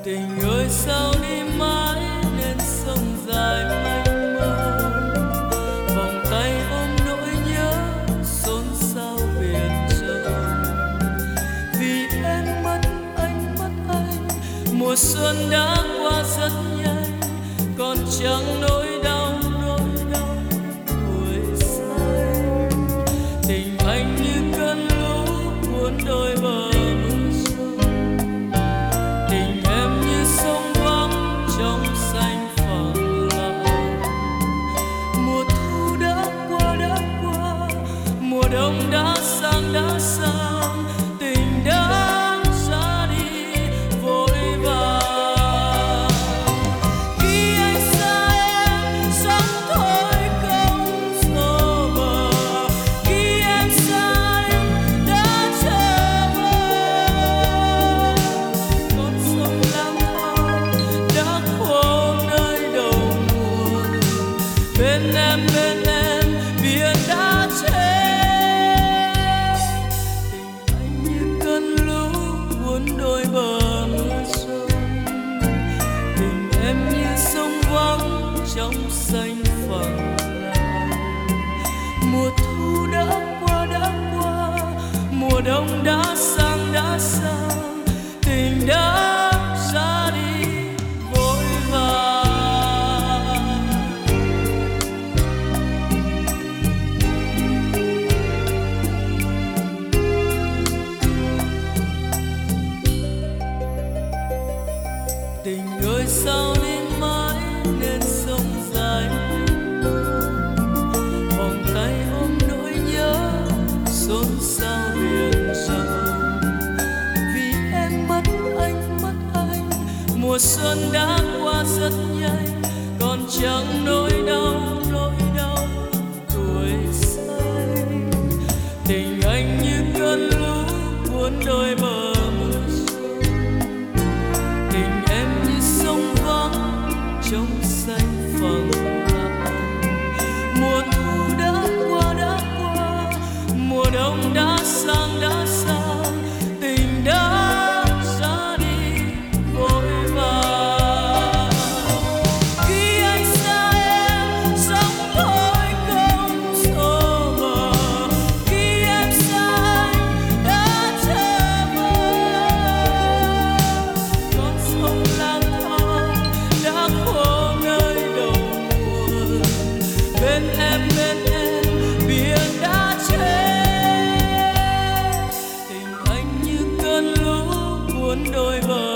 Tình ơi sao đi mãi nên sông dài mênh mông, vòng tay ôm nỗi nhớ xôn xao biển rộng. Vì em mất anh, mùa xuân đã qua rất nhanh, còn chẳng nỗi đau tuổi xanh. Tình anh như cơn lũ cuốn đôi bờ mưa sông, tình em như sông vắng trong xanh phẳng lặng. Mùa thu đã qua, mùa đông đã sang, tình đã ra đi vội vàng. Khi anh xa em sống thôi không xô bờ, khi em xa anh đã chờ mơ. Con sông lang thang đã khô nơi đầu nguồn, bên em biển đã chết. Tình anh như cơn lũ cuốn đôi bờ mưa sông, tình em như sông vắng trong xanh phẳng lặng. Mùa thu đã qua, mùa đông đã sang, tình đã ra đi vội vàng. Tình ơi sao đi mãi nên sông dài mênh mông, vòng tay ôm nỗi nhớ xôn xao biển rộng. Vì em mất anh, mùa xuân đã qua rất nhanh, còn chẳng nỗi đau tuổi xanh. Tình anh như cơn lũ cuốn đôi bờ mưa sông, tình em như sông vắng trong xanh phẳng lặng. Mùa thu đã qua, mùa đông đã sang, tình đã ra đi vội vàng. Khi anh xa em sống thôi không xô bờ, khi em xa anh đã chờ mơ. Con sông lang thang đã khô nơi đầu nguồn, bên em biển đã chết. Tình anh như cơn lũ cuốn đôi bờ